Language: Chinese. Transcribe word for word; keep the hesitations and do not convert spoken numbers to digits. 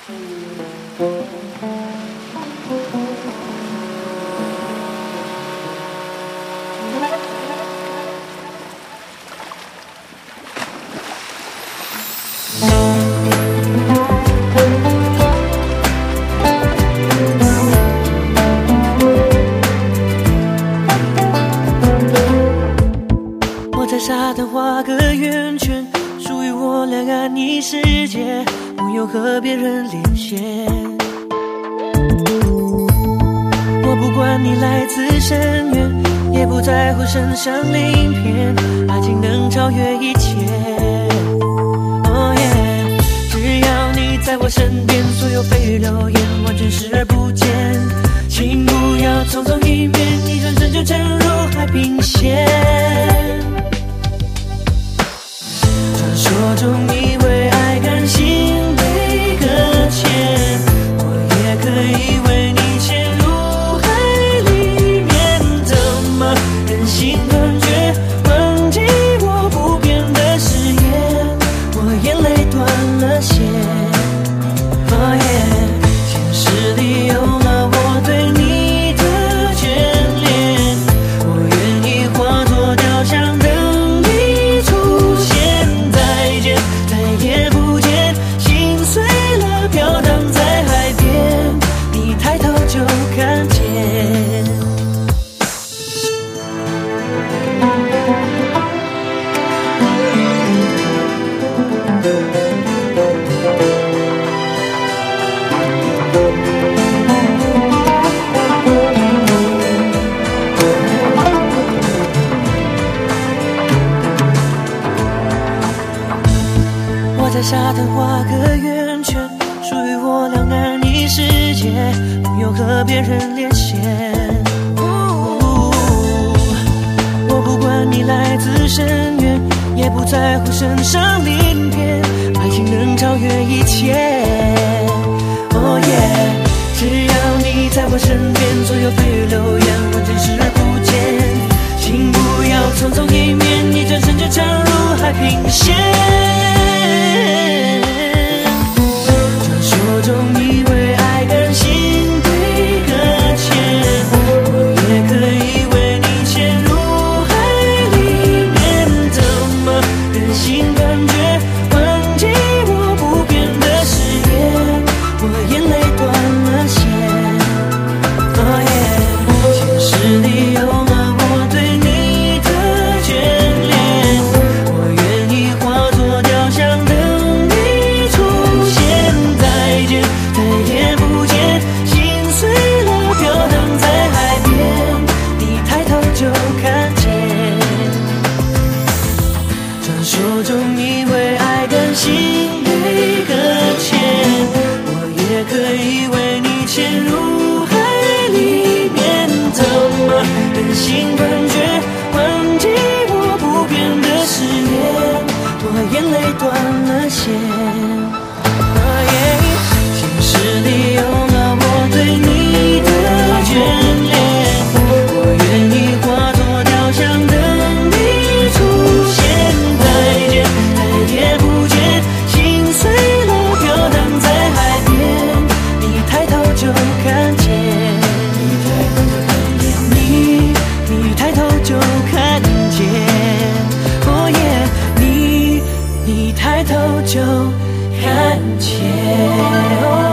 沙滩画个圆圈，属于我两岸一世界，不用和别人连线。我不管你来自深渊，也不在乎身上鳞片，爱情能超越一切。Oh yeah， 只要你在我身边，所有蜚语流言完全视而不见。请不要匆匆一面，一转身就沉入海平线。说中你为爱甘心被搁浅，我也可以为你潜入海里面，怎么忍心断绝，忘记我不变的誓言，我眼泪断了线。Oh yeah， 前世里有了我对你的眷恋，我愿意化作雕像等你出现。再也不见，心碎了飘荡在海边，你抬头就看见。在沙滩画个圆圈，属于我两岸一世界，不用和别人连线。我不管你来自深渊，也不在乎身上鳞片，爱情能超越一切。Oh yeah， 只要你在我身边，所有蜚语流言完全视而不见。请不要匆匆一面，一转身就沉入海平线。传说中你为爱甘心被搁浅，我也可以为你潜入海里面，怎么忍心断绝，忘记我不变的誓言，我眼泪断了线。Oh yeah， 前世里有了我对你的眷恋，我愿意化作雕像等你出现。再见，再也不见，心碎了飘荡在海边，你抬头就看见。传说中你为爱甘心被搁浅，我也可以为你潜入海里面，怎么忍心断绝，忘记我不变的誓言，我眼泪断了线。Oh yeah， 前世里有了我对你的眷恋，我愿意化作雕像等你出现。再见，再也不见，心碎了飘荡在海边，你抬头就看见。你你抬头就看见。Oh yeah， 你你抬头就看见。